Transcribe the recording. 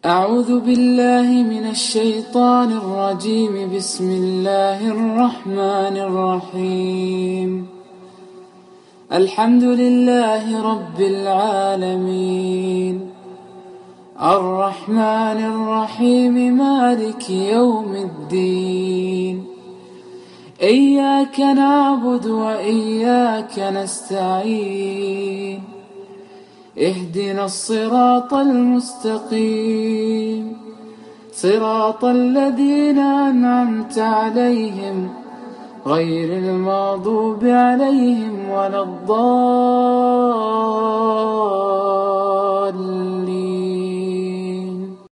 أعوذ بالله من الشيطان الرجيم. بسم الله الرحمن الرحيم. الحمد لله رب العالمين، الرحمن الرحيم، مالك يوم الدين. إياك نعبد وإياك نستعين، اهدنا الصراط المستقيم، صراط الذين أنعمت عليهم غير المغضوب عليهم ولا الضالين.